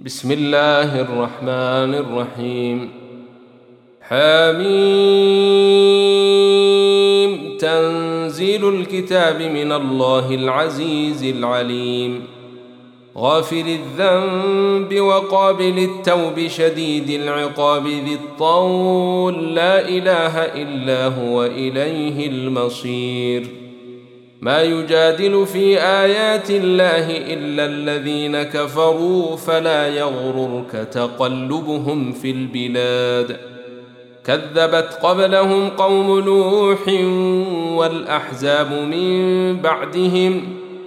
بسم الله الرحمن الرحيم. حميم. تنزيل الكتاب من الله العزيز العليم، غافر الذنب وقابل التوب شديد العقاب ذي الطول، لا إله إلا هو إليه المصير. ما يجادل في آيات الله إلا الذين كفروا، فلا يغررك تقلبهم في البلاد. كذبت قبلهم قوم نوح والأحزاب من بعدهم،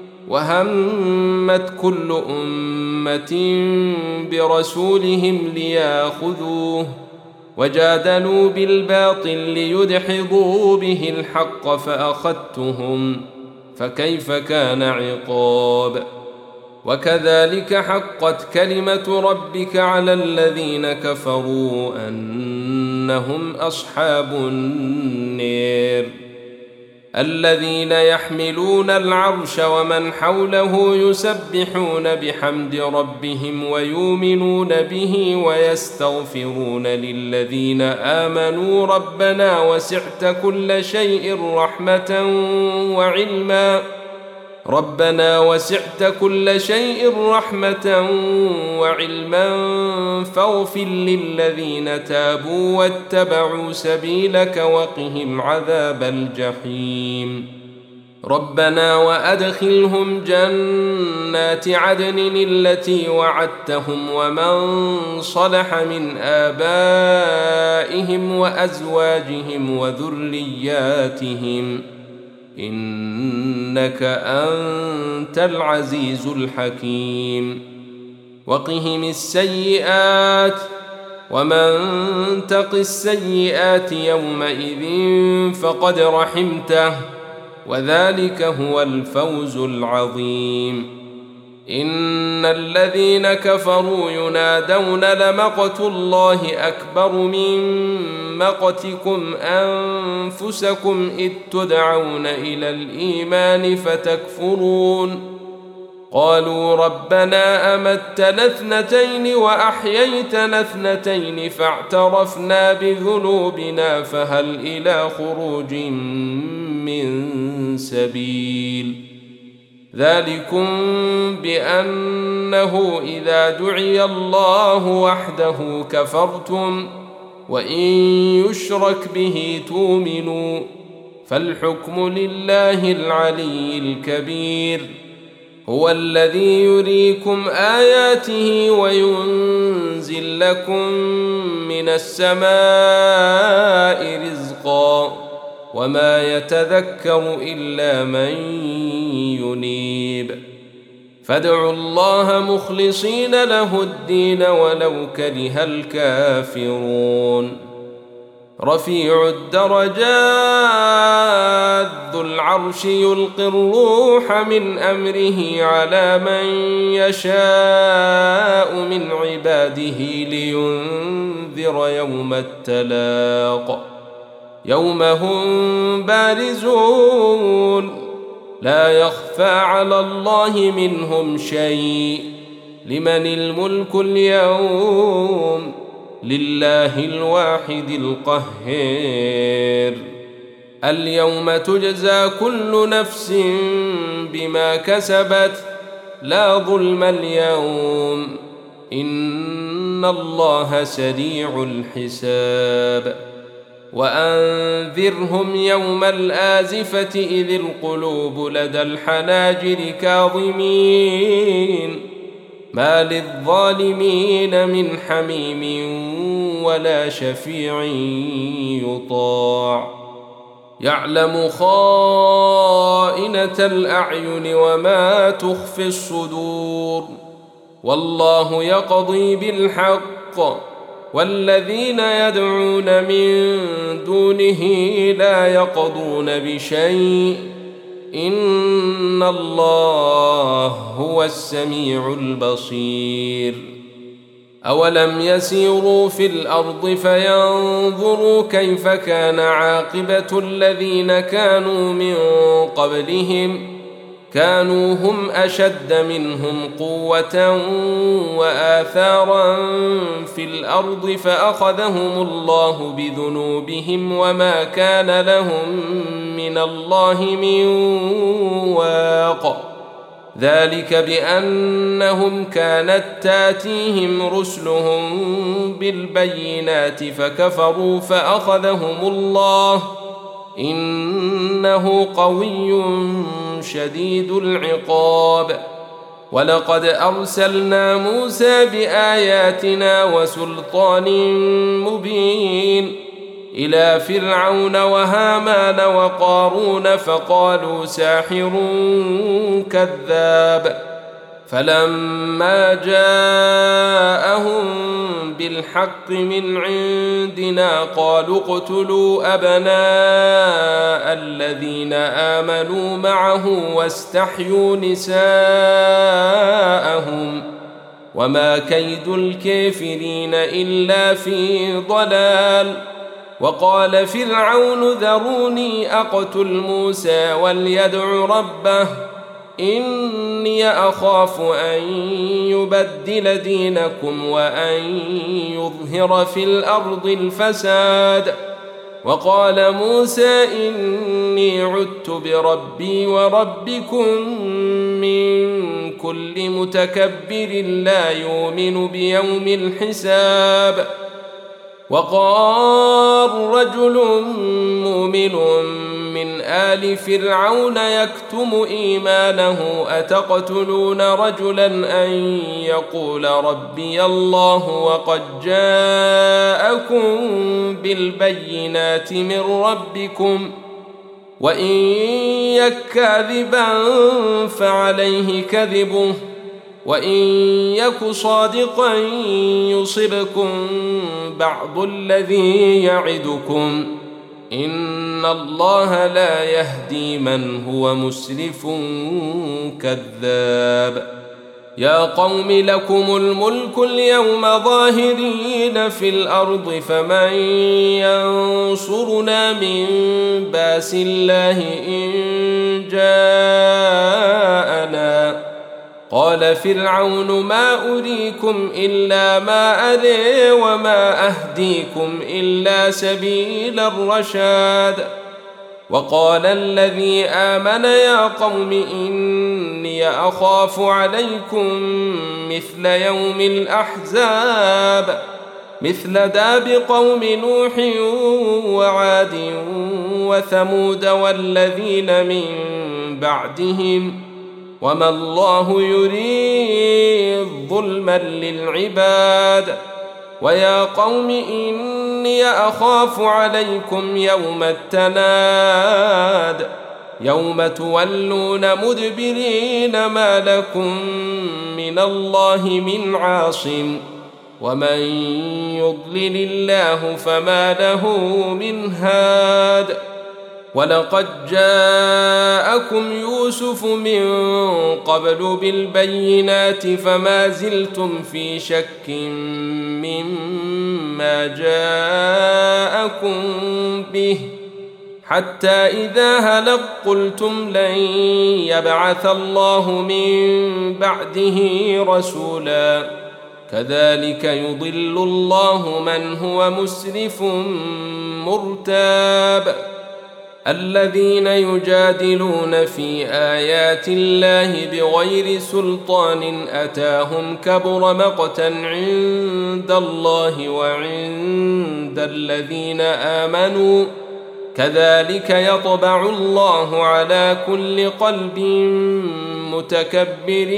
وهمت كل أمة برسولهم ليأخذوه، وجادلوا بالباطل ليدحضوا به الحق فأخذتهم، فكيف كان عقاب. وكذلك حقت كلمة ربك على الذين كفروا أنهم أصحاب النار. الذين يحملون العرش ومن حوله يسبحون بحمد ربهم ويؤمنون به ويستغفرون للذين آمنوا ربنا وسعت كل شيء رحمة وعلما فاغفر للذين تابوا واتبعوا سبيلك وقهم عذاب الجحيم. ربنا وأدخلهم جنات عدن التي وعدتهم ومن صلح من آبائهم وأزواجهم وذرياتهم، إنك أنت العزيز الحكيم. وقهم السيئات، ومن تق السيئات يومئذ فقد رحمته، وذلك هو الفوز العظيم. إن الذين كفروا ينادون لمقت الله أكبر من مقتكم أنفسكم إذ تدعون إلى الإيمان فتكفرون. قالوا ربنا أمتنا اثنتين وأحييتنا اثنتين فاعترفنا بذنوبنا فهل إلى خروج من سبيل. ذلكم بأنه إذا دعي الله وحده كفرتم، وإن يشرك به تؤمنوا، فالحكم لله العلي الكبير. هو الذي يريكم آياته وينزل لكم من السماء رزقا، وما يتذكر إلا من ينيب. فادعوا الله مخلصين له الدين ولو كره الكافرون. رفيع الدرجات ذو العرش يلقي الروح من أمره على من يشاء من عباده لينذر يوم التلاق، يوم هم بارزون لا يخفى على الله منهم شيء. لمن الملك اليوم؟ لله الواحد القهار. اليوم تجزى كل نفس بما كسبت، لا ظلم اليوم، إن الله سريع الحساب. وأنذرهم يوم الآزفة إذ القلوب لدى الحناجر كاظمين، ما للظالمين من حميم ولا شفيع يطاع. يعلم خائنة الأعين وما تخفي الصدور، والله يقضي بالحق، والذين يدعون من دونه لا يقضون بشيء، إن الله هو السميع البصير. أولم يسيروا في الأرض فينظروا كيف كان عاقبة الذين كانوا من قبلهم، كانوا هم أشد منهم قوة وآثارا في الأرض فأخذهم الله بذنوبهم وما كان لهم من الله من واق. ذلك بأنهم كانت تاتيهم رسلهم بالبينات فكفروا فأخذهم الله إنه قوي شديد العقاب. ولقد أرسلنا موسى بآياتنا وسلطان مبين إلى فرعون وهامان وقارون فقالوا ساحر كذاب. فلما جاءهم بالحق من عندنا قالوا اقتلوا أبناء الذين آمنوا معه واستحيوا نساءهم وما كيد الكافرين إلا في ضلال. وقال فرعون ذروني أقتل موسى وليدع ربه إني أخاف أن يبدل دينكم وأن يظهر في الأرض الفساد. وقال موسى إني عدت بربي وربكم من كل متكبر لا يؤمن بيوم الحساب. وقال رجل مؤمن من آل فرعون يكتم إيمانه أتقتلون رجلا أن يقول ربي الله وقد جاءكم بالبينات من ربكم وإن يك كاذبا فعليه كذبه وإن يك صادقا يصبكم بعض الذي يعدكم إن الله لا يهدي من هو مسرف كذاب. يا قوم لكم الملك اليوم ظاهرين في الأرض فمن ينصرنا من بأس الله إن جاءنا. قال فرعون ما أريكم إلا ما أري وما أهديكم إلا سبيل الرشاد. وقال الذي آمن يا قوم إني أخاف عليكم مثل يوم الأحزاب مثل داب قوم نوح وعاد وثمود والذين من بعدهم وما الله يريد ظلما للعباد. ويا قوم إني أخاف عليكم يوم التناد يوم تولون مدبرين ما لكم من الله من عاصم ومن يضلل الله فما له من هاد. ولقد جاءكم يوسف من قبل بالبينات فما زلتم في شك مما جاءكم به حتى إذا هلك قلتم لن يبعث الله من بعده رسولا كذلك يضل الله من هو مسرف مرتاب. الذين يجادلون في آيات الله بغير سلطان أتاهم كبر مقتا عند الله وعند الذين آمنوا كذلك يطبع الله على كل قلب متكبر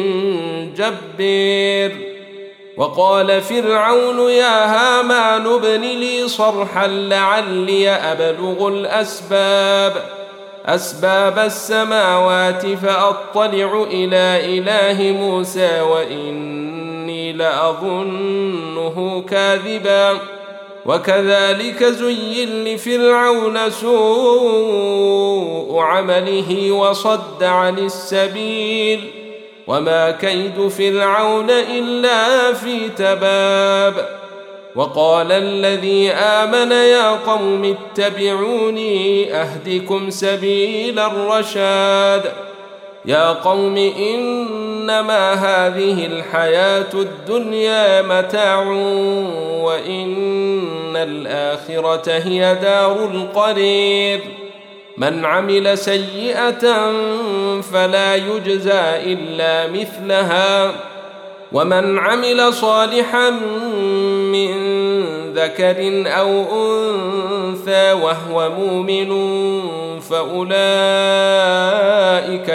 جبار. وقال فرعون يا هامان ابن لي صرحا لعلي أبلغ أسباب السماوات فأطلع إلى إله موسى وإني لأظنه كاذبا. وكذلك زين لفرعون سوء عمله وصد عن السبيل وما كيد فرعون إلا في تباب. وقال الذي آمن يا قوم اتبعوني أهدكم سبيل الرشاد. يا قوم إنما هذه الحياة الدنيا متاع وإن الآخرة هي دار القرير من عمل سيئة فلا يجزى إلا مثلها ومن عمل صالحا من ذكر أو أنثى وهو مؤمن فأولئك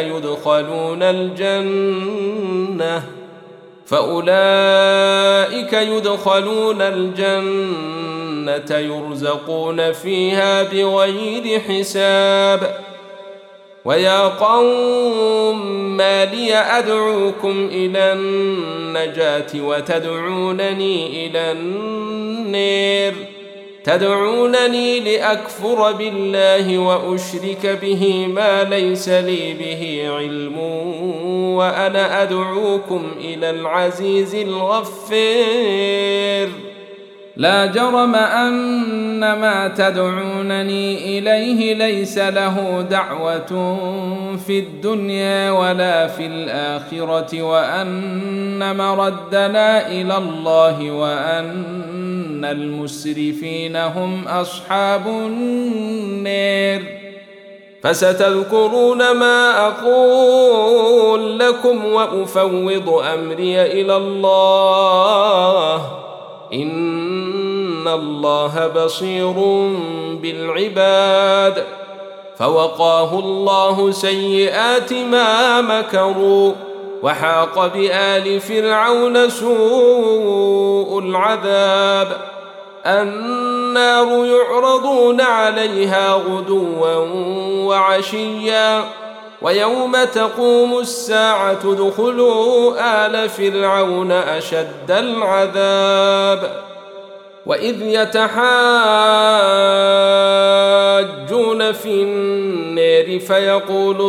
يدخلون الجنة يرزقون فيها بغير حساب ويا قوم ما لي أدعوكم إلى النجاة وتدعونني إلى النار تدعونني لأكفر بالله وأشرك به ما ليس لي به علم وأنا أدعوكم إلى العزيز الغفار لا جرم أن ما تدعونني إليه ليس له دعوة في الدنيا ولا في الآخرة وأن مردنا إلى الله وأن المسرفين هم أصحاب النار فستذكرون ما أقول لكم وأفوض أمري إلى الله إن الله بصير بالعباد فوقاه الله سيئات ما مكروا وحاق بآل فرعون سوء العذاب النار يعرضون عليها غدوا وعشيا ويوم تقوم الساعة ادخلوا آل فرعون أشد العذاب وإذ يتحاجون في النار فيقول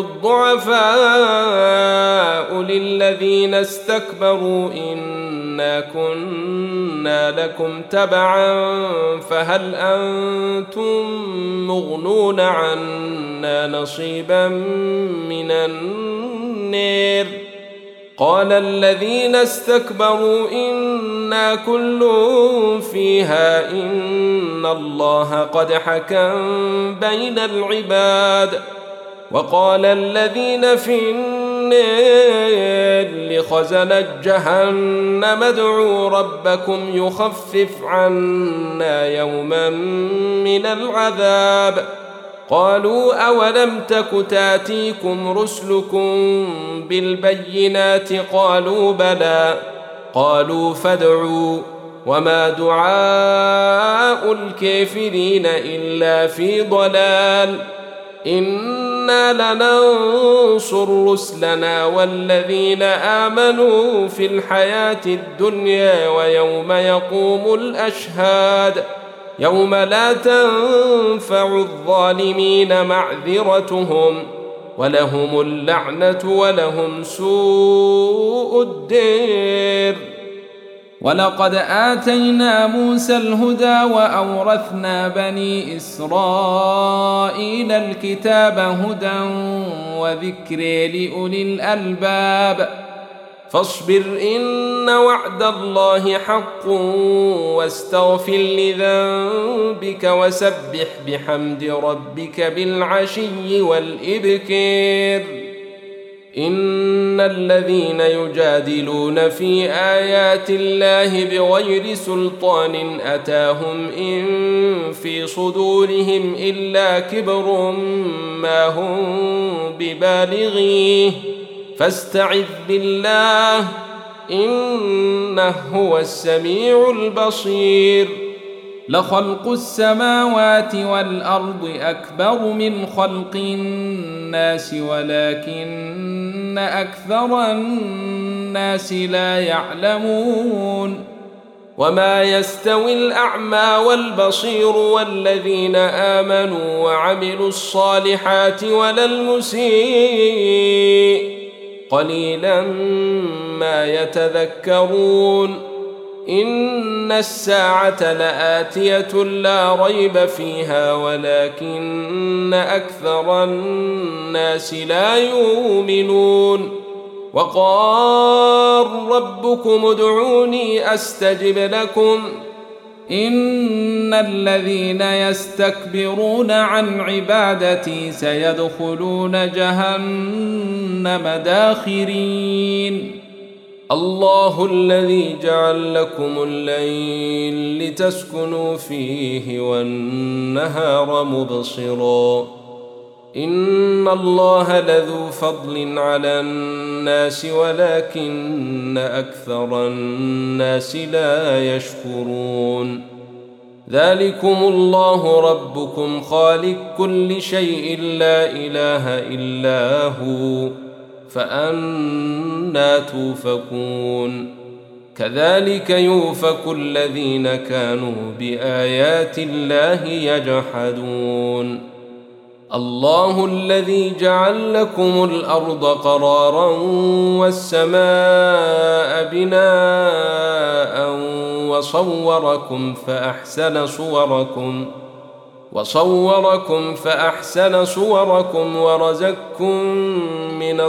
الضعفاء للذين استكبروا إنا كنا لكم تبعا فهل أنتم مغنون عنا نصيبا من النار قال الذين استكبروا إنا كل فيها إن الله قد حكم بين العباد وقال الذين في النار لخزنة جهنم ادعوا ربكم يخفف عنا يوما من العذاب قالوا أولم تك تاتيكم رسلكم بالبينات قالوا بلى قالوا فادعوا وما دعاء الكافرين إلا في ضلال إنا لننصر رسلنا والذين آمنوا في الحياة الدنيا ويوم يقوم الأشهاد يوم لا تنفع الظالمين معذرتهم ولهم اللعنة ولهم سوء الدير ولقد آتينا موسى الهدى وأورثنا بني إسرائيل الكتاب هدى وذكر لأولي الألباب فاصبر إن وعد الله حق واستغفر لذنبك وسبح بحمد ربك بالعشي والإبكار إن الذين يجادلون في آيات الله بغير سلطان أتاهم إن في صدورهم إلا كبر ما هم ببالغيه فاستعذ بالله إنه هو السميع البصير لخلق السماوات والأرض أكبر من خلق الناس ولكن أكثر الناس لا يعلمون وما يستوي الأعمى والبصير والذين آمنوا وعملوا الصالحات ولا المسيء قليلا ما يتذكرون إن الساعة لآتية لا ريب فيها ولكن أكثر الناس لا يؤمنون وقال ربكم ادعوني أستجب لكم إن الذين يستكبرون عن عبادتي سيدخلون جهنم داخرين الله الذي جعل لكم الليل لتسكنوا فيه والنهار مبصرا إن الله لذو فضل على الناس ولكن أكثر الناس لا يشكرون ذلكم الله ربكم خالق كل شيء لا إله إلا هو فأنى توفكون كذلك يؤفك الذين كانوا بآيات الله يجحدون الله الذي جعل لكم الأرض قرارا والسماء بناء وصوركم فأحسن صوركم ورزقكم من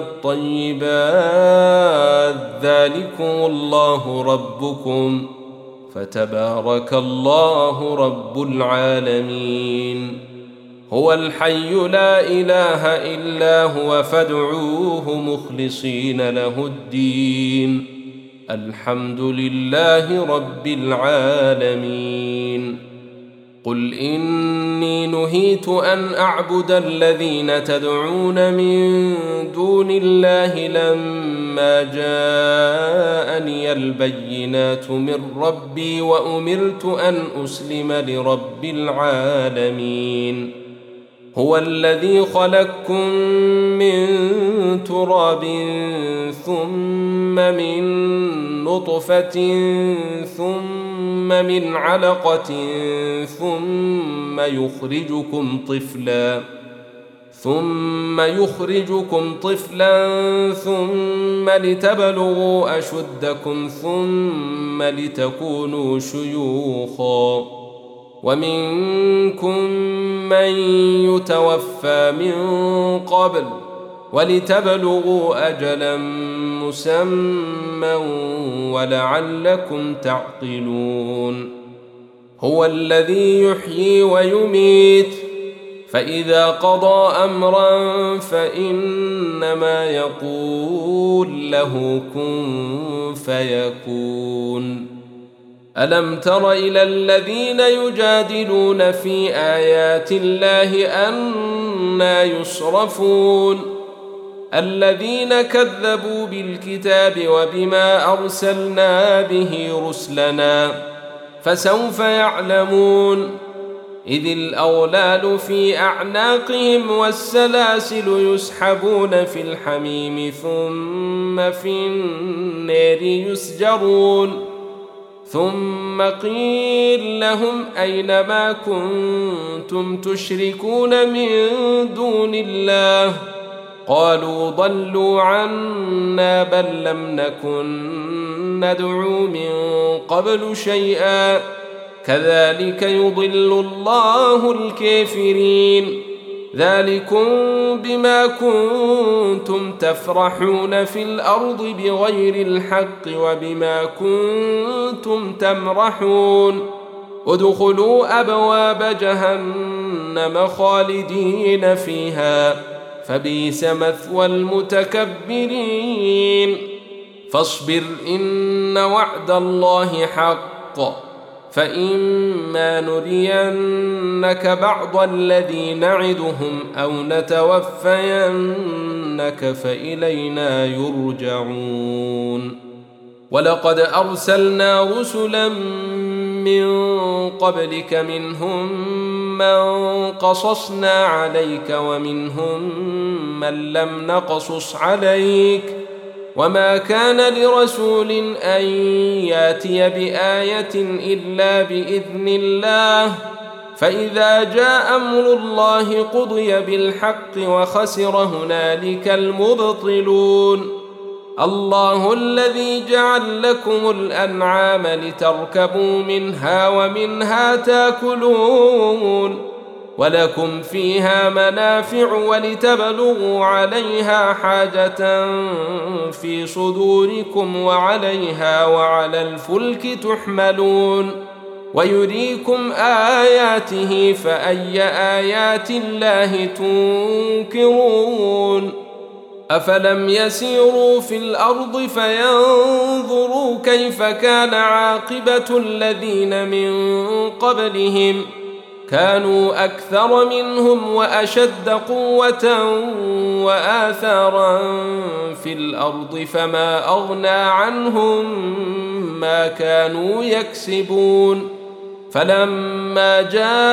الطيبات ذلكم الله ربكم فتبارك الله رب العالمين هو الحي لا إله إلا هو فادعوه مخلصين له الدين الحمد لله رب العالمين قل إني نهيت أن أعبد الذين تدعون من دون الله لما جاءني البينات من ربي وأمرت أن أسلم لرب العالمين هو الذي خلقكم من تراب ثم من نطفة ثم من علقة ثم يخرجكم طفلا ثم لتبلغوا أشدكم ثم لتكونوا شيوخا ومنكم من يتوفى من قبل ولتبلغوا أجلا مسمى ولعلكم تعقلون هو الذي يحيي ويميت فإذا قضى أمرا فإنما يقول له كن فيكون ألم تر إلى الذين يجادلون في آيات الله أنى يصرفون الذين كذبوا بالكتاب وبما أرسلنا به رسلنا فسوف يعلمون إذ الأغلال في أعناقهم والسلاسل يسحبون في الحميم ثم في النار يسجرون ثم قيل لهم أين ما كنتم تشركون من دون الله قالوا ضلوا عنا بل لم نكن ندعو من قبل شيئا كذلك يضل الله الكافرين ذلكم بما كنتم تفرحون في الأرض بغير الحق وبما كنتم تمرحون ادخلوا أبواب جهنم خالدين فيها فبئس مثوى المتكبرين فاصبر إن وعد الله حق فإما نرينك بعض الذي نعدهم أو نتوفينك فإلينا يرجعون ولقد أرسلنا رسلا من قبلك منهم من قصصنا عليك ومنهم من لم نقصص عليك وما كان لرسول أن ياتي بآية إلا بإذن الله فإذا جاء أمر الله قضي بالحق وخسر هنالك المبطلون الله الذي جعل لكم الأنعام لتركبوا منها ومنها تاكلون ولكم فيها منافع ولتبلغوا عليها حاجة في صدوركم وعليها وعلى الفلك تحملون ويريكم آياته فأي آيات الله تنكرون أفلم يسيروا في الأرض فينظروا كيف كان عاقبة الذين من قبلهم كانوا أكثر منهم وأشد قوة وآثارا في الأرض فما أغنى عنهم ما كانوا يكسبون فلما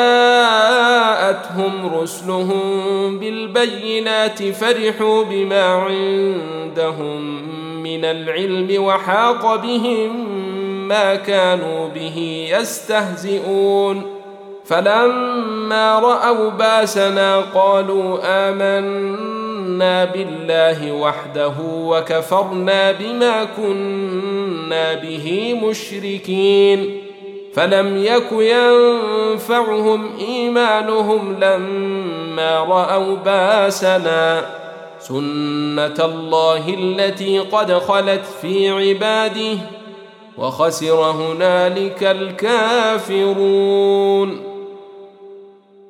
جاءتهم رسلهم بالبينات فرحوا بما عندهم من العلم وحاق بهم ما كانوا به يستهزئون فلما رأوا باسنا قالوا آمنا بالله وحده وكفرنا بما كنا به مشركين فلم يك ينفعهم إيمانهم لما رأوا باسنا سنة الله التي قد خلت في عباده وخسر هنالك الكافرون